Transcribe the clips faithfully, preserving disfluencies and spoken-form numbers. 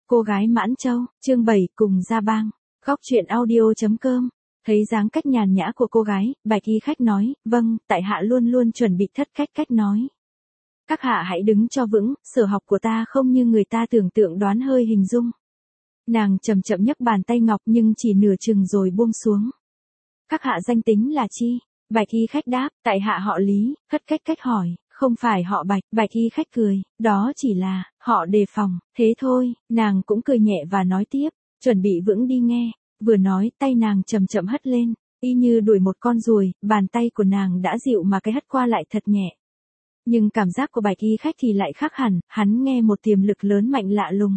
Cô gái Mãn Châu, chương bảy cùng Gia Bang. Góc truyện audio.com. Thấy dáng cách nhàn nhã của cô gái, Bạch y khách nói, vâng, tại hạ luôn luôn chuẩn bị thất cách cách nói. Các hạ hãy đứng cho vững, sở học của ta không như người ta tưởng tượng đoán hơi hình dung. Nàng chậm chậm nhấc bàn tay ngọc nhưng chỉ nửa chừng rồi buông xuống. Các hạ danh tính là chi? Bạch y khách đáp, tại hạ họ Lý. Thất cách cách hỏi, không phải họ Bạch. Bạch y khách cười, đó chỉ là họ đề phòng, thế thôi. Nàng cũng cười nhẹ và nói tiếp, chuẩn bị vững đi nghe. Vừa nói, tay nàng chậm chậm hất lên, y như đuổi một con ruồi, bàn tay của nàng đã dịu mà cái hất qua lại thật nhẹ. Nhưng cảm giác của Bạch y khách thì lại khác hẳn, hắn nghe một tiềm lực lớn mạnh lạ lùng.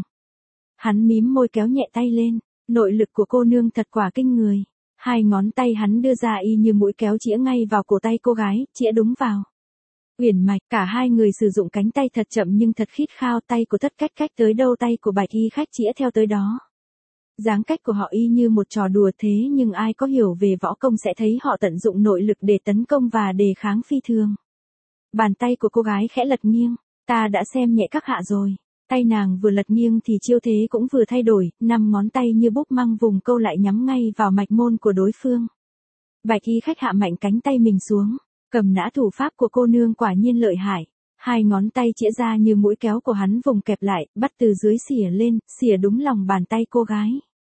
Hắn mím môi kéo nhẹ tay lên, nội lực của cô nương thật quả kinh người. Hai ngón tay hắn đưa ra y như mũi kéo chĩa ngay vào cổ tay cô gái, chĩa đúng vào uyển mạch. Cả hai người sử dụng cánh tay thật chậm nhưng thật khít khao, tay của thất cách cách tới đâu tay của Bạch y khách chĩa theo tới đó. Dáng cách của họ y như một trò đùa, thế nhưng ai có hiểu về võ công sẽ thấy họ tận dụng nội lực để tấn công và đề kháng phi thường. Bàn tay của cô gái khẽ lật nghiêng, ta đã xem nhẹ các hạ rồi. Tay nàng vừa lật nghiêng thì chiêu thế cũng vừa thay đổi, năm ngón tay như búp măng vùng câu lại nhắm ngay vào mạch môn của đối phương. Bạch y khách hạ mạnh cánh tay mình xuống, cầm nã thủ pháp của cô nương quả nhiên lợi hại. Hai ngón tay chĩa ra như mũi kéo của hắn vùng kẹp lại, bắt từ dưới xỉa lên, xỉa đúng lòng bàn tay cô gái.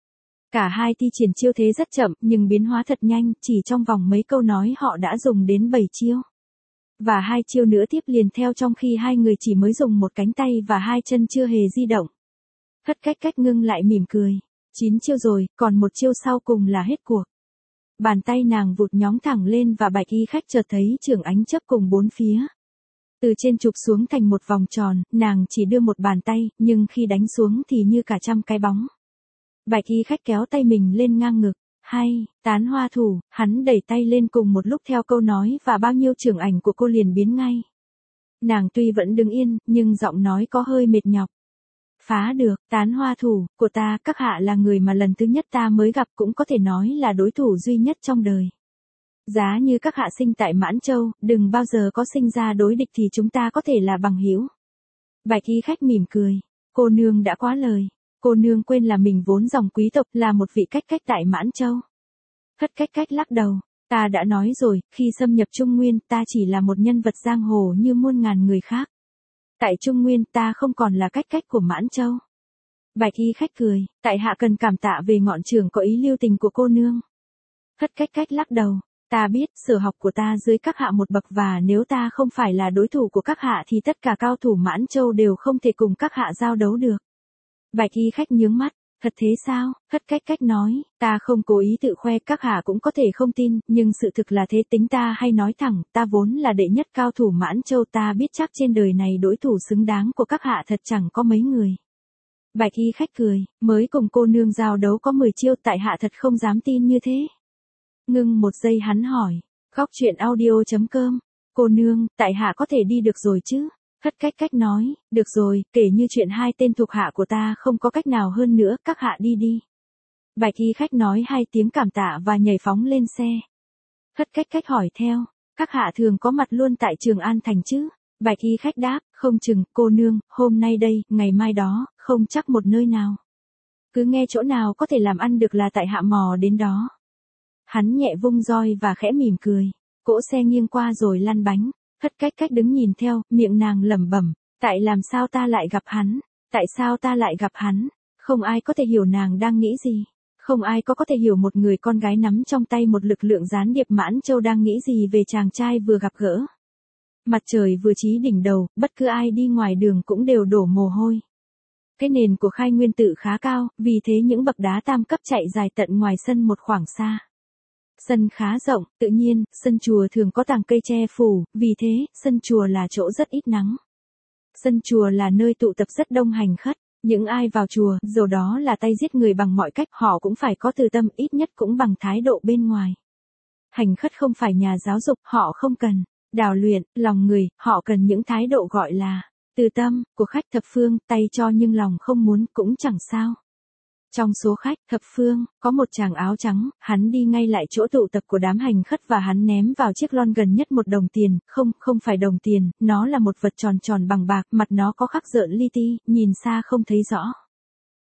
Cả hai thi triển chiêu thế rất chậm nhưng biến hóa thật nhanh, chỉ trong vòng mấy câu nói họ đã dùng đến bảy chiêu. Và hai chiêu nữa tiếp liền theo trong khi hai người chỉ mới dùng một cánh tay và hai chân chưa hề di động. Thất cách cách ngưng lại mỉm cười. Chín chiêu rồi, còn một chiêu sau cùng là hết cuộc. Bàn tay nàng vụt nhóng thẳng lên và Bạch y khách chợt thấy trường ánh chớp cùng bốn phía. Từ trên chụp xuống thành một vòng tròn, nàng chỉ đưa một bàn tay, nhưng khi đánh xuống thì như cả trăm cái bóng. Bạch y khách kéo tay mình lên ngang ngực. Hay, tán hoa thủ, hắn đẩy tay lên cùng một lúc theo câu nói và bao nhiêu trường ảnh của cô liền biến ngay. Nàng tuy vẫn đứng yên, nhưng giọng nói có hơi mệt nhọc. Phá được, tán hoa thủ, của ta, các hạ là người mà lần thứ nhất ta mới gặp, cũng có thể nói là đối thủ duy nhất trong đời. Giá như các hạ sinh tại Mãn Châu, đừng bao giờ có sinh ra đối địch thì chúng ta có thể là bằng hữu. Bạch y khách mỉm cười, cô nương đã quá lời. Cô nương quên là mình vốn dòng quý tộc, là một vị cách cách tại Mãn Châu. Thất cách cách lắc đầu, ta đã nói rồi, khi xâm nhập Trung Nguyên ta chỉ là một nhân vật giang hồ như muôn ngàn người khác. Tại Trung Nguyên ta không còn là cách cách của Mãn Châu. Bạch y khách cười, tại hạ cần cảm tạ về ngọn trường có ý lưu tình của cô nương. Thất cách cách lắc đầu, ta biết, sở học của ta dưới các hạ một bậc và nếu ta không phải là đối thủ của các hạ thì tất cả cao thủ Mãn Châu đều không thể cùng các hạ giao đấu được. Bạch y khách nhướng mắt, thật thế sao? Thất cách cách nói, ta không cố ý tự khoe, các hạ cũng có thể không tin, nhưng sự thực là thế, tính ta hay nói thẳng, ta vốn là đệ nhất cao thủ Mãn Châu, ta biết chắc trên đời này đối thủ xứng đáng của các hạ thật chẳng có mấy người. Bạch y khách cười, mới cùng cô nương giao đấu có mười chiêu, tại hạ thật không dám tin như thế. Ngưng một giây hắn hỏi, góc truyện audio.com, cô nương, tại hạ có thể đi được rồi chứ? Thất cách cách nói, được rồi, kể như chuyện hai tên thuộc hạ của ta không có cách nào hơn nữa, các hạ đi đi. Bạch y khách nói hai tiếng cảm tạ và nhảy phóng lên xe. Thất cách cách hỏi theo, các hạ thường có mặt luôn tại Trường An Thành chứ? Bạch y khách đáp, không chừng, cô nương, hôm nay đây, ngày mai đó, không chắc một nơi nào. Cứ nghe chỗ nào có thể làm ăn được là tại hạ mò đến đó. Hắn nhẹ vung roi và khẽ mỉm cười, cỗ xe nghiêng qua rồi lăn bánh. Thất cách cách đứng nhìn theo, miệng nàng lẩm bẩm, tại làm sao ta lại gặp hắn, tại sao ta lại gặp hắn, không ai có thể hiểu nàng đang nghĩ gì, không ai có có thể hiểu một người con gái nắm trong tay một lực lượng gián điệp Mãn Châu đang nghĩ gì về chàng trai vừa gặp gỡ. Mặt trời vừa chí đỉnh đầu, bất cứ ai đi ngoài đường cũng đều đổ mồ hôi. Cái nền của Khai Nguyên Tự khá cao, vì thế những bậc đá tam cấp chạy dài tận ngoài sân một khoảng xa. Sân khá rộng, tự nhiên, sân chùa thường có tàng cây che phủ, vì thế, sân chùa là chỗ rất ít nắng. Sân chùa là nơi tụ tập rất đông hành khất, những ai vào chùa, dù đó là tay giết người bằng mọi cách, họ cũng phải có từ tâm, ít nhất cũng bằng thái độ bên ngoài. Hành khất không phải nhà giáo dục, họ không cần đào luyện lòng người, họ cần những thái độ gọi là từ tâm của khách thập phương, tay cho nhưng lòng không muốn cũng chẳng sao. Trong số khách thập phương, có một chàng áo trắng, hắn đi ngay lại chỗ tụ tập của đám hành khất và hắn ném vào chiếc lon gần nhất một đồng tiền, không, không phải đồng tiền, nó là một vật tròn tròn bằng bạc, mặt nó có khắc rợn li ti, nhìn xa không thấy rõ.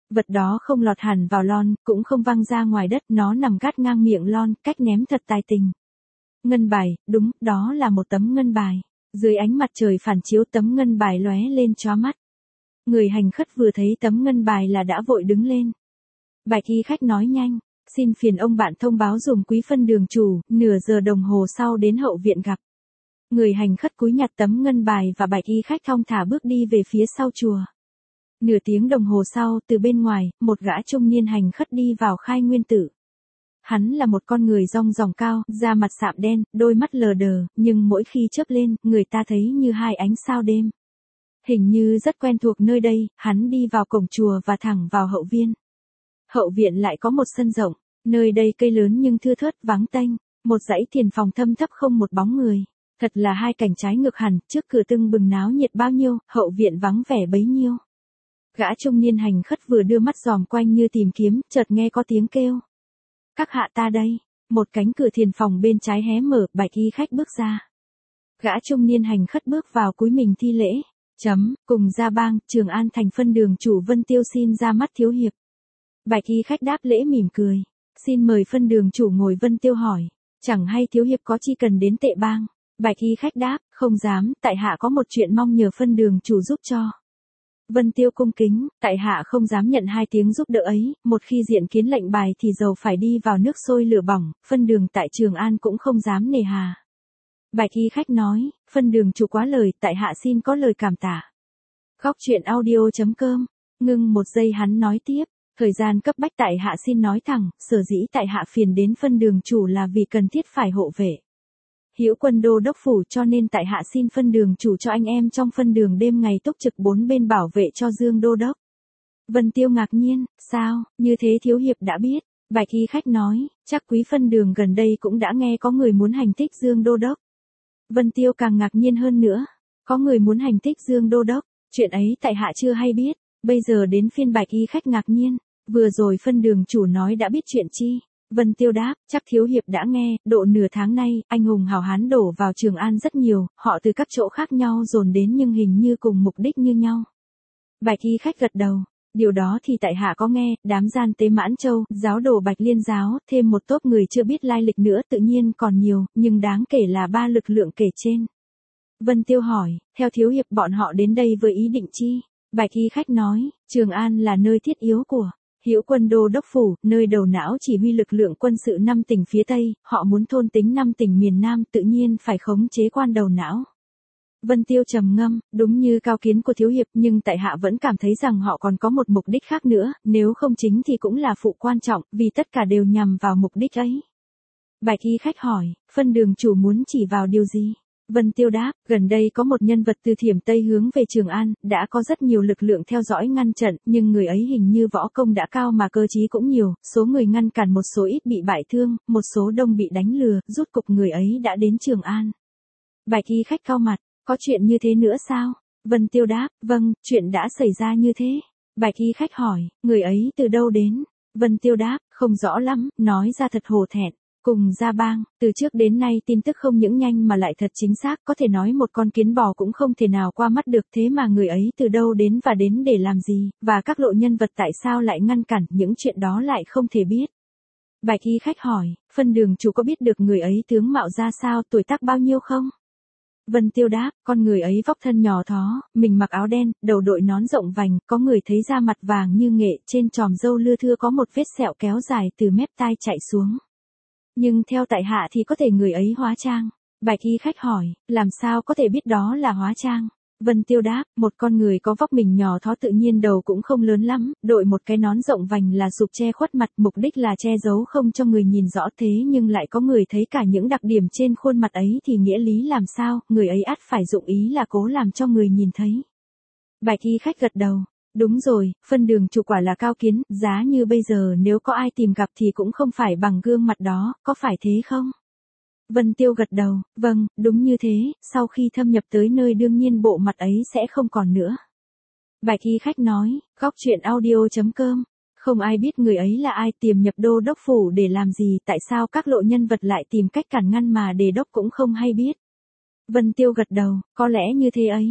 Vật đó không lọt hẳn vào lon, cũng không văng ra ngoài đất, nó nằm gắt ngang miệng lon, cách ném thật tài tình. Ngân bài, đúng, đó là một tấm ngân bài. Dưới ánh mặt trời phản chiếu tấm ngân bài lóe lên chóa mắt. Người hành khất vừa thấy tấm ngân bài là đã vội đứng lên. Bạch y khách nói nhanh, xin phiền ông bạn thông báo dùm quý phân đường chủ, nửa giờ đồng hồ sau đến hậu viện gặp. Người hành khất cúi nhặt tấm ngân bài và bạch y khách thong thả bước đi về phía sau chùa. Nửa tiếng đồng hồ sau, từ bên ngoài, một gã trung niên hành khất đi vào khai nguyên tự. Hắn là một con người rong ròng cao, da mặt sạm đen, đôi mắt lờ đờ, nhưng mỗi khi chớp lên, người ta thấy như hai ánh sao đêm. Hình như rất quen thuộc nơi đây, hắn đi vào cổng chùa và thẳng vào hậu viên. Hậu viện lại có một sân rộng, nơi đây cây lớn nhưng thưa thớt vắng tênh, một dãy thiền phòng thâm thấp không một bóng người. Thật là hai cảnh trái ngược hẳn, trước cửa tưng bừng náo nhiệt bao nhiêu, hậu viện vắng vẻ bấy nhiêu. Gã trung niên hành khất vừa đưa mắt dòm quanh như tìm kiếm, chợt nghe có tiếng kêu. Các hạ ta đây, một cánh cửa thiền phòng bên trái hé mở, bạch y khách bước ra. Gã trung niên hành khất bước vào cúi mình thi lễ, chấm, cùng Gia Bang, Trường An thành phân đường chủ Vân Tiêu xin ra mắt thiếu hiệp. Bạch y khách đáp lễ mỉm cười, xin mời phân đường chủ ngồi. Vân Tiêu hỏi, chẳng hay thiếu hiệp có chi cần đến Tệ Bang. Bạch y khách đáp, không dám, tại hạ có một chuyện mong nhờ phân đường chủ giúp cho. Vân Tiêu cung kính, tại hạ không dám nhận hai tiếng giúp đỡ ấy, một khi diện kiến lệnh bài thì dầu phải đi vào nước sôi lửa bỏng, phân đường tại Trường An cũng không dám nề hà. Bạch y khách nói, phân đường chủ quá lời, tại hạ xin có lời cảm tạ. Góc truyện audio chấm com, ngưng một giây hắn nói tiếp, thời gian cấp bách tại hạ xin nói thẳng, sở dĩ tại hạ phiền đến phân đường chủ là vì cần thiết phải hộ vệ Hữu Quân đô đốc phủ, cho nên tại hạ xin phân đường chủ cho anh em trong phân đường đêm ngày túc trực bốn bên bảo vệ cho Dương đô đốc. Vân Tiêu ngạc nhiên, sao, như thế thiếu hiệp đã biết. Bạch y khách nói, chắc quý phân đường gần đây cũng đã nghe có người muốn hành thích Dương đô đốc. Vân Tiêu càng ngạc nhiên hơn nữa, có người muốn hành thích Dương đô đốc, chuyện ấy tại hạ chưa hay biết. Bây giờ đến phiên bạch y khách ngạc nhiên, vừa rồi phân đường chủ nói đã biết chuyện chi. Vân Tiêu đáp, chắc thiếu hiệp đã nghe, độ nửa tháng nay, anh hùng hào hán đổ vào Trường An rất nhiều, họ từ các chỗ khác nhau dồn đến nhưng hình như cùng mục đích như nhau. Bạch y khách gật đầu, điều đó thì tại hạ có nghe, đám gian tế Mãn Châu, giáo đồ Bạch Liên giáo, thêm một tốp người chưa biết lai lịch nữa tự nhiên còn nhiều, nhưng đáng kể là ba lực lượng kể trên. Vân Tiêu hỏi, theo thiếu hiệp bọn họ đến đây với ý định chi? Bạch y khách nói, Trường An là nơi thiết yếu của Hữu Quân đô đốc phủ, nơi đầu não chỉ huy lực lượng quân sự năm tỉnh phía Tây, họ muốn thôn tính năm tỉnh miền Nam tự nhiên phải khống chế quan đầu não. Vân Tiêu trầm ngâm, đúng như cao kiến của thiếu hiệp nhưng tại hạ vẫn cảm thấy rằng họ còn có một mục đích khác nữa, nếu không chính thì cũng là phụ quan trọng, vì tất cả đều nhằm vào mục đích ấy. Bạch y khách hỏi, phân đường chủ muốn chỉ vào điều gì? Vân Tiêu đáp, gần đây có một nhân vật từ Thiểm Tây hướng về Trường An, đã có rất nhiều lực lượng theo dõi ngăn trận, nhưng người ấy hình như võ công đã cao mà cơ trí cũng nhiều, số người ngăn cản một số ít bị bại thương, một số đông bị đánh lừa, rút cục người ấy đã đến Trường An. Bạch y khách cau mặt, có chuyện như thế nữa sao? Vân Tiêu đáp, vâng, chuyện đã xảy ra như thế. Bạch y khách hỏi, người ấy từ đâu đến? Vân Tiêu đáp, không rõ lắm, nói ra thật hổ thẹn. Cùng Gia Bang, từ trước đến nay tin tức không những nhanh mà lại thật chính xác, có thể nói một con kiến bò cũng không thể nào qua mắt được, thế mà người ấy từ đâu đến và đến để làm gì, và các lộ nhân vật tại sao lại ngăn cản, những chuyện đó lại không thể biết. Bạch y khách hỏi, phân đường chủ có biết được người ấy tướng mạo ra sao, tuổi tác bao nhiêu không? Vân Tiêu đáp, con người ấy vóc thân nhỏ thó, mình mặc áo đen, đầu đội nón rộng vành, có người thấy da mặt vàng như nghệ, trên tròm râu lưa thưa có một vết sẹo kéo dài từ mép tai chạy xuống. Nhưng theo tại hạ thì có thể người ấy hóa trang. Bạch y khách hỏi, làm sao có thể biết đó là hóa trang? Vân Tiêu đáp, một con người có vóc mình nhỏ thó tự nhiên đầu cũng không lớn lắm, đội một cái nón rộng vành là sụp che khuất mặt, mục đích là che giấu không cho người nhìn rõ, thế nhưng lại có người thấy cả những đặc điểm trên khuôn mặt ấy thì nghĩa lý làm sao, người ấy ắt phải dụng ý là cố làm cho người nhìn thấy. Bạch y khách gật đầu. Đúng rồi, phân đường chủ quả là cao kiến, giá như bây giờ nếu có ai tìm gặp thì cũng không phải bằng gương mặt đó, có phải thế không? Vân Tiêu gật đầu, vâng, đúng như thế, sau khi thâm nhập tới nơi đương nhiên bộ mặt ấy sẽ không còn nữa. Bạch y khách nói, góc truyện audio chấm com, không ai biết người ấy là ai, tiềm nhập đô đốc phủ để làm gì, tại sao các lộ nhân vật lại tìm cách cản ngăn mà đề đốc cũng không hay biết. Vân Tiêu gật đầu, có lẽ như thế ấy.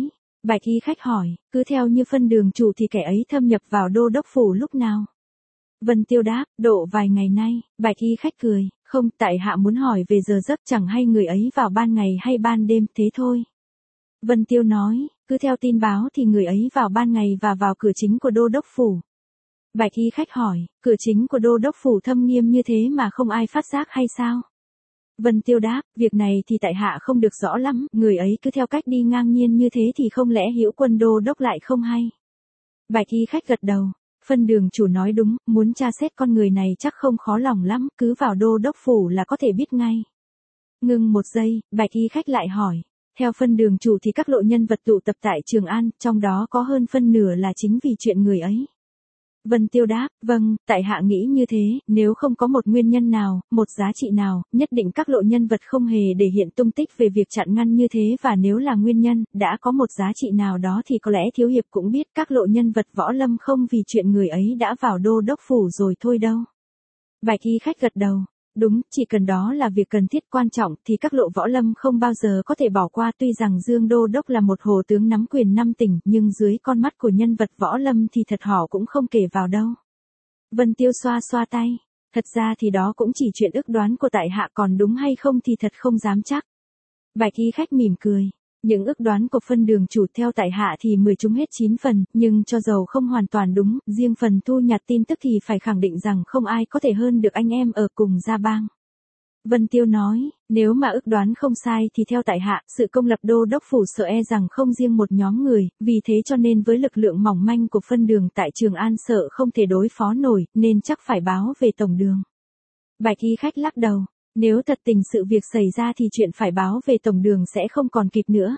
Bạch y khách hỏi, cứ theo như phân đường chủ thì kẻ ấy thâm nhập vào đô đốc phủ lúc nào? Vân Tiêu đáp, độ vài ngày nay. Bạch y khách cười, không, tại hạ muốn hỏi về giờ giấc, chẳng hay người ấy vào ban ngày hay ban đêm, thế thôi. Vân Tiêu nói, cứ theo tin báo thì người ấy vào ban ngày và vào cửa chính của đô đốc phủ. Bạch y khách hỏi, cửa chính của đô đốc phủ thâm nghiêm như thế mà không ai phát giác hay sao? Vân Tiêu đáp, việc này thì tại hạ không được rõ lắm, người ấy cứ theo cách đi ngang nhiên như thế thì không lẽ Hữu Quân đô đốc lại không hay? Bạch y khách gật đầu, phân đường chủ nói đúng, muốn tra xét con người này chắc không khó lòng lắm, cứ vào đô đốc phủ là có thể biết ngay. Ngưng một giây, bạch y khách lại hỏi, theo phân đường chủ thì các lộ nhân vật tụ tập tại Trường An, trong đó có hơn phân nửa là chính vì chuyện người ấy. Vân Tiêu đáp, vâng, tại hạ nghĩ như thế, nếu không có một nguyên nhân nào, một giá trị nào, nhất định các lộ nhân vật không hề để hiện tung tích về việc chặn ngăn như thế, và nếu là nguyên nhân, đã có một giá trị nào đó thì có lẽ thiếu hiệp cũng biết các lộ nhân vật võ lâm không vì chuyện người ấy đã vào đô đốc phủ rồi thôi đâu. Bạch y khách gật đầu. Đúng, chỉ cần đó là việc cần thiết quan trọng thì các lộ võ lâm không bao giờ có thể bỏ qua, tuy rằng Dương Đô Đốc là một hồ tướng nắm quyền năm tỉnh, nhưng dưới con mắt của nhân vật võ lâm thì thật họ cũng không kể vào đâu. Vân Tiêu xoa xoa tay, thật ra thì đó cũng chỉ chuyện ước đoán của tại hạ, còn đúng hay không thì thật không dám chắc. Bạch y khách mỉm cười, những ước đoán của phân đường chủ theo tại hạ thì mười trúng hết chín phần, nhưng cho dầu không hoàn toàn đúng, riêng phần thu nhặt tin tức thì phải khẳng định rằng không ai có thể hơn được anh em ở cùng gia bang. Vân Tiêu nói, nếu mà ước đoán không sai thì theo tại hạ, sự công lập đô đốc phủ sợ e rằng không riêng một nhóm người, vì thế cho nên với lực lượng mỏng manh của phân đường tại Trường An sợ không thể đối phó nổi, nên chắc phải báo về tổng đường. Bạch y khách lắc đầu. Nếu thật tình sự việc xảy ra thì chuyện phải báo về tổng đường sẽ không còn kịp nữa.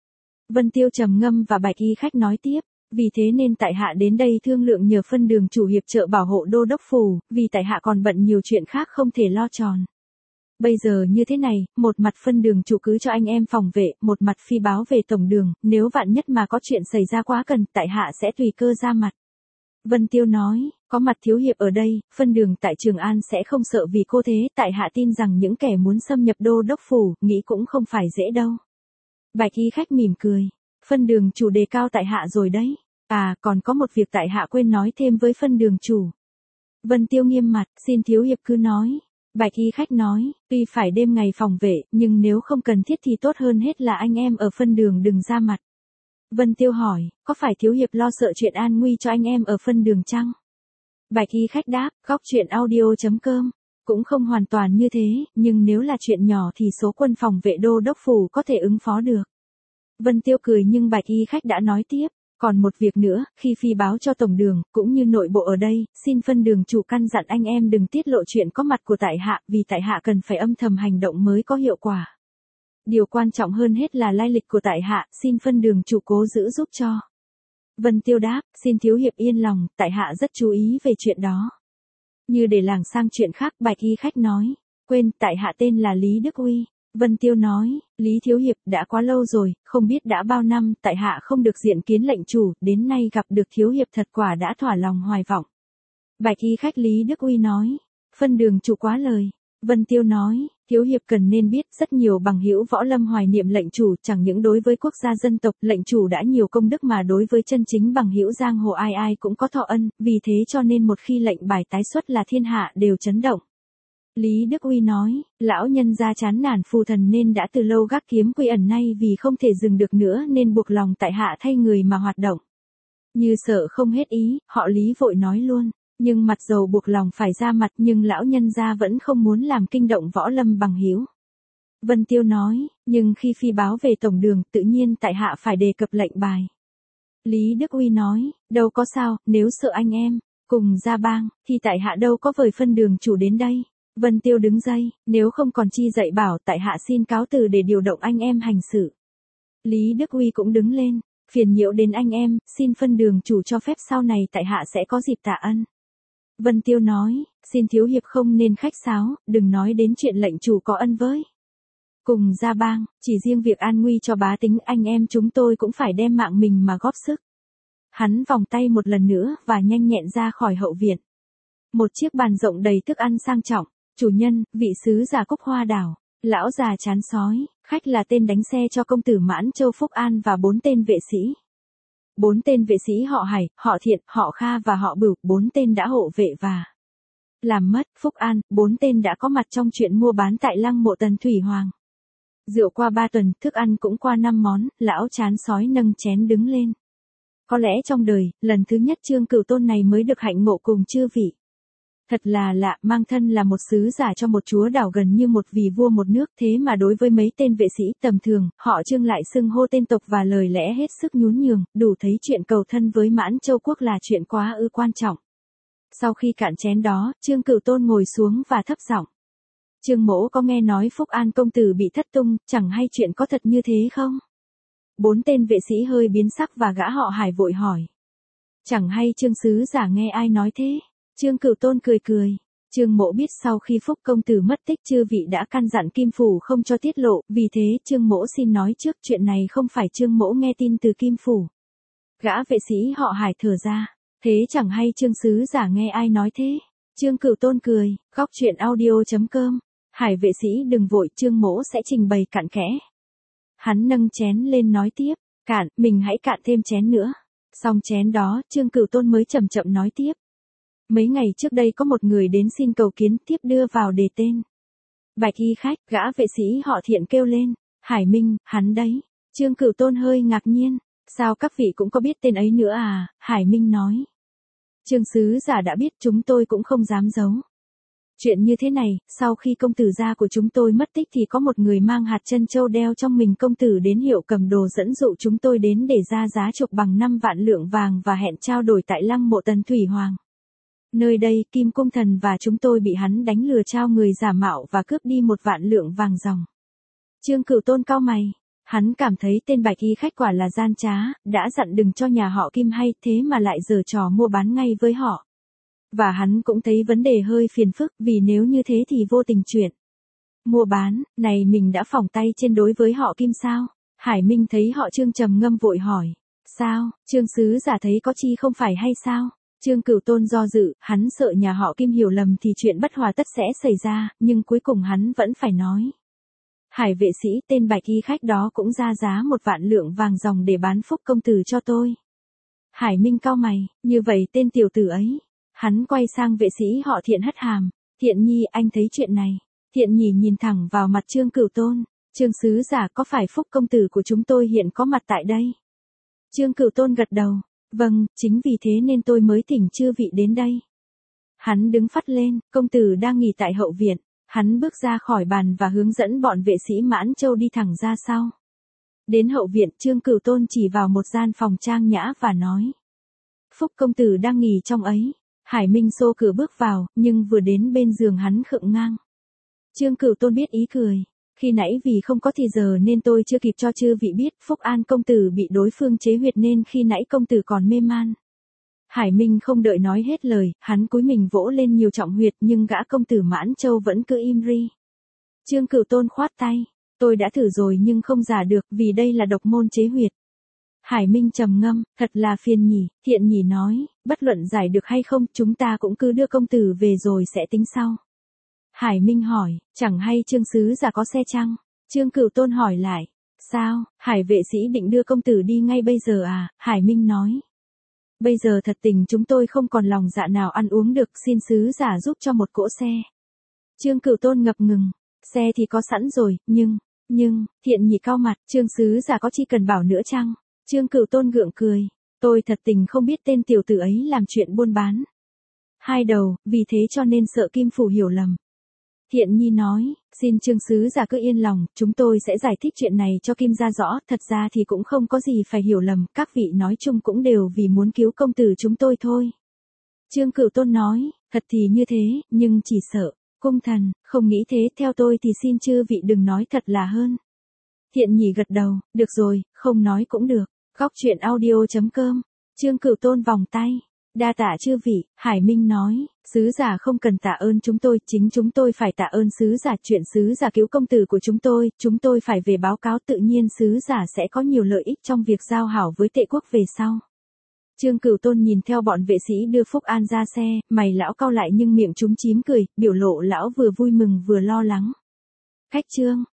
Vân Tiêu trầm ngâm và bạch y khách nói tiếp, vì thế nên tại hạ đến đây thương lượng nhờ phân đường chủ hiệp trợ bảo hộ đô đốc phủ, vì tại hạ còn bận nhiều chuyện khác không thể lo tròn. Bây giờ như thế này, một mặt phân đường chủ cứ cho anh em phòng vệ, một mặt phi báo về tổng đường, nếu vạn nhất mà có chuyện xảy ra quá cần, tại hạ sẽ tùy cơ ra mặt. Vân Tiêu nói, có mặt thiếu hiệp ở đây, phân đường tại Trường An sẽ không sợ vì cô thế, tại hạ tin rằng những kẻ muốn xâm nhập đô đốc phủ, nghĩ cũng không phải dễ đâu. Bạch y khách mỉm cười, phân đường chủ đề cao tại hạ rồi đấy. À, còn có một việc tại hạ quên nói thêm với phân đường chủ. Vân Tiêu nghiêm mặt, xin thiếu hiệp cứ nói. Bạch y khách nói, tuy phải đêm ngày phòng vệ, nhưng nếu không cần thiết thì tốt hơn hết là anh em ở phân đường đừng ra mặt. Vân Tiêu hỏi, có phải thiếu hiệp lo sợ chuyện an nguy cho anh em ở phân đường chăng? Bạch y khách đáp, góc truyện audio chấm com. Cũng không hoàn toàn như thế, nhưng nếu là chuyện nhỏ thì số quân phòng vệ đô đốc phủ có thể ứng phó được. Vân Tiêu cười nhưng bạch y khách đã nói tiếp, còn một việc nữa, khi phi báo cho tổng đường, cũng như nội bộ ở đây, xin phân đường chủ căn dặn anh em đừng tiết lộ chuyện có mặt của tại hạ, vì tại hạ cần phải âm thầm hành động mới có hiệu quả. Điều quan trọng hơn hết là lai lịch của tại hạ, xin phân đường chủ cố giữ giúp cho. Vân Tiêu đáp, xin thiếu hiệp yên lòng, tại hạ rất chú ý về chuyện đó. Như để lảng sang chuyện khác, bạch y khách nói, quên, tại hạ tên là Lý Đức Uy. Vân Tiêu nói, Lý thiếu hiệp, đã quá lâu rồi, không biết đã bao năm, tại hạ không được diện kiến lệnh chủ, đến nay gặp được thiếu hiệp thật quả đã thỏa lòng hoài vọng. Bạch y khách Lý Đức Uy nói, phân đường chủ quá lời. Vân Tiêu nói, thiếu hiệp cần nên biết rất nhiều bằng hữu võ lâm hoài niệm lệnh chủ, chẳng những đối với quốc gia dân tộc, lệnh chủ đã nhiều công đức mà đối với chân chính bằng hữu giang hồ ai ai cũng có thọ ân, vì thế cho nên một khi lệnh bài tái xuất là thiên hạ đều chấn động. Lý Đức Uy nói, lão nhân gia chán nản phù thần nên đã từ lâu gác kiếm quy ẩn, nay vì không thể dừng được nữa nên buộc lòng tại hạ thay người mà hoạt động. Như sợ không hết ý, họ Lý vội nói luôn. Nhưng mặt dầu buộc lòng phải ra mặt, nhưng lão nhân gia vẫn không muốn làm kinh động võ lâm bằng hữu. Vân Tiêu nói, nhưng khi phi báo về tổng đường, tự nhiên tại hạ phải đề cập lệnh bài. Lý Đức Uy nói, đâu có sao, nếu sợ anh em cùng gia bang, thì tại hạ đâu có vời phân đường chủ đến đây. Vân Tiêu đứng dậy, nếu không còn chi dạy bảo, tại hạ xin cáo từ để điều động anh em hành sự. Lý Đức Uy cũng đứng lên, phiền nhiễu đến anh em, xin phân đường chủ cho phép sau này tại hạ sẽ có dịp tạ ân. Vân Tiêu nói, xin thiếu hiệp không nên khách sáo, đừng nói đến chuyện lệnh chủ có ân với cùng gia bang, chỉ riêng việc an nguy cho bá tính anh em chúng tôi cũng phải đem mạng mình mà góp sức. Hắn vòng tay một lần nữa và nhanh nhẹn ra khỏi hậu viện. Một chiếc bàn rộng đầy thức ăn sang trọng, chủ nhân, vị sứ giả Cúc Hoa Đảo, lão già chán sói, khách là tên đánh xe cho công tử Mãn Châu Phúc An và bốn tên vệ sĩ. Bốn tên vệ sĩ họ Hải, họ Thiện, họ Kha và họ Bửu, bốn tên đã hộ vệ và làm mất Phúc An, bốn tên đã có mặt trong chuyện mua bán tại lăng mộ Tần Thủy Hoàng. Rượu qua ba tuần, thức ăn cũng qua năm món, lão chán sói nâng chén đứng lên. Có lẽ trong đời, lần thứ nhất Trương Cửu Tôn này mới được hạnh ngộ cùng chư vị. Thật là lạ, mang thân là một sứ giả cho một chúa đảo gần như một vị vua một nước, thế mà đối với mấy tên vệ sĩ tầm thường, họ Trương lại xưng hô tên tộc và lời lẽ hết sức nhún nhường, đủ thấy chuyện cầu thân với Mãn Châu quốc là chuyện quá ư quan trọng. Sau khi cạn chén đó, Trương Cửu Tôn ngồi xuống và thấp giọng. Trương mỗ có nghe nói Phúc An công tử bị thất tung, chẳng hay chuyện có thật như thế không? Bốn tên vệ sĩ hơi biến sắc và gã họ Hải vội hỏi. Chẳng hay Trương sứ giả nghe ai nói thế? Trương Cửu Tôn cười cười. Trương mỗ biết sau khi Phúc công tử mất tích chư vị đã căn dặn Kim Phủ không cho tiết lộ, vì thế Trương mỗ xin nói trước chuyện này không phải Trương mỗ nghe tin từ Kim Phủ. Gã vệ sĩ họ Hải thở ra. Thế chẳng hay Trương sứ giả nghe ai nói thế? Trương Cửu Tôn cười, góc chuyện audio chấm com. Hải vệ sĩ đừng vội, Trương mỗ sẽ trình bày cặn kẽ. Hắn nâng chén lên nói tiếp, cạn, mình hãy cạn thêm chén nữa. Xong chén đó, Trương Cửu Tôn mới chậm chậm nói tiếp. Mấy ngày trước đây có một người đến xin cầu kiến, tiếp đưa vào đề tên. Bạch y khách, gã vệ sĩ họ Thiện kêu lên. Hải Minh, hắn đấy. Trương Cửu Tôn hơi ngạc nhiên. Sao các vị cũng có biết tên ấy nữa à? Hải Minh nói. Trương sứ giả đã biết, chúng tôi cũng không dám giấu. Chuyện như thế này, sau khi công tử gia của chúng tôi mất tích thì có một người mang hạt chân châu đeo trong mình công tử đến hiệu cầm đồ dẫn dụ chúng tôi đến để ra giá chuộc bằng năm vạn lượng vàng và hẹn trao đổi tại lăng mộ Tần Thủy Hoàng. Nơi đây, Kim Cung Thần và chúng tôi bị hắn đánh lừa trao người giả mạo và cướp đi một vạn lượng vàng ròng. Trương Cửu Tôn cau mày. Hắn cảm thấy tên bạch y khách quả là gian trá, đã dặn đừng cho nhà họ Kim hay thế mà lại giở trò mua bán ngay với họ. Và hắn cũng thấy vấn đề hơi phiền phức vì nếu như thế thì vô tình chuyện. Mua bán, này mình đã phỏng tay trên đối với họ Kim sao? Hải Minh thấy họ Trương trầm ngâm vội hỏi. Sao, Trương sứ giả thấy có chi không phải hay sao? Trương Cửu Tôn do dự, hắn sợ nhà họ Kim hiểu lầm thì chuyện bất hòa tất sẽ xảy ra, nhưng cuối cùng hắn vẫn phải nói. Hải vệ sĩ tên bạch y khách đó cũng ra giá một vạn lượng vàng ròng để bán Phúc công tử cho tôi. Hải Minh cau mày, như vậy tên tiểu tử ấy. Hắn quay sang vệ sĩ họ Thiện hất hàm. Thiện nhi, anh thấy chuyện này. Thiện nhỉ nhìn thẳng vào mặt Trương Cửu Tôn. Trương sứ giả, có phải Phúc công tử của chúng tôi hiện có mặt tại đây? Trương Cửu Tôn gật đầu. Vâng, chính vì thế nên tôi mới thỉnh chư vị đến đây. Hắn đứng phắt lên, công tử đang nghỉ tại hậu viện. Hắn bước ra khỏi bàn và hướng dẫn bọn vệ sĩ Mãn Châu đi thẳng ra sau. Đến hậu viện, Trương Cửu Tôn chỉ vào một gian phòng trang nhã và nói. Phúc công tử đang nghỉ trong ấy. Hải Minh xô cửa bước vào, nhưng vừa đến bên giường hắn khựng ngang. Trương Cửu Tôn biết ý cười. Khi nãy vì không có thì giờ nên tôi chưa kịp cho chư vị biết Phúc An công tử bị đối phương chế huyệt nên khi nãy công tử còn mê man. Hải Minh không đợi nói hết lời, hắn cúi mình vỗ lên nhiều trọng huyệt nhưng gã công tử Mãn Châu vẫn cứ im ri. Trương Cửu Tôn khoát tay. Tôi đã thử rồi nhưng không giả được vì đây là độc môn chế huyệt. Hải Minh trầm ngâm, thật là phiền nhỉ, Thiện nhỉ nói, bất luận giải được hay không chúng ta cũng cứ đưa công tử về rồi sẽ tính sau. Hải Minh hỏi, chẳng hay Trương sứ giả có xe chăng? Trương Cửu Tôn hỏi lại, sao, Hải vệ sĩ định đưa công tử đi ngay bây giờ à? Hải Minh nói, bây giờ thật tình chúng tôi không còn lòng dạ nào ăn uống được, xin sứ giả giúp cho một cỗ xe. Trương Cửu Tôn ngập ngừng, xe thì có sẵn rồi, nhưng, nhưng, Thiện nhỉ cau mặt, Trương sứ giả có chi cần bảo nữa chăng? Trương Cửu Tôn gượng cười, tôi thật tình không biết tên tiểu tử ấy làm chuyện buôn bán. Hai đầu, vì thế cho nên sợ Kim Phủ hiểu lầm. Thiện nhi nói, xin Trương sứ giả cứ yên lòng, chúng tôi sẽ giải thích chuyện này cho Kim ra rõ, thật ra thì cũng không có gì phải hiểu lầm, các vị nói chung cũng đều vì muốn cứu công tử chúng tôi thôi. Trương Cửu Tôn nói, thật thì như thế, nhưng chỉ sợ, cung thần, không nghĩ thế, theo tôi thì xin chư vị đừng nói thật là hơn. Thiện nhỉ gật đầu, được rồi, không nói cũng được. Góc chuyện audio chấm com. Trương Cửu Tôn vòng tay. Đa tạ chư vị, Hải Minh nói, sứ giả không cần tạ ơn chúng tôi, chính chúng tôi phải tạ ơn sứ giả, chuyện sứ giả cứu công tử của chúng tôi, chúng tôi phải về báo cáo, tự nhiên sứ giả sẽ có nhiều lợi ích trong việc giao hảo với Tệ quốc về sau. Trương Cửu Tôn nhìn theo bọn vệ sĩ đưa Phúc An ra xe, mày lão cau lại nhưng miệng chúng chím cười, biểu lộ lão vừa vui mừng vừa lo lắng. Cách chương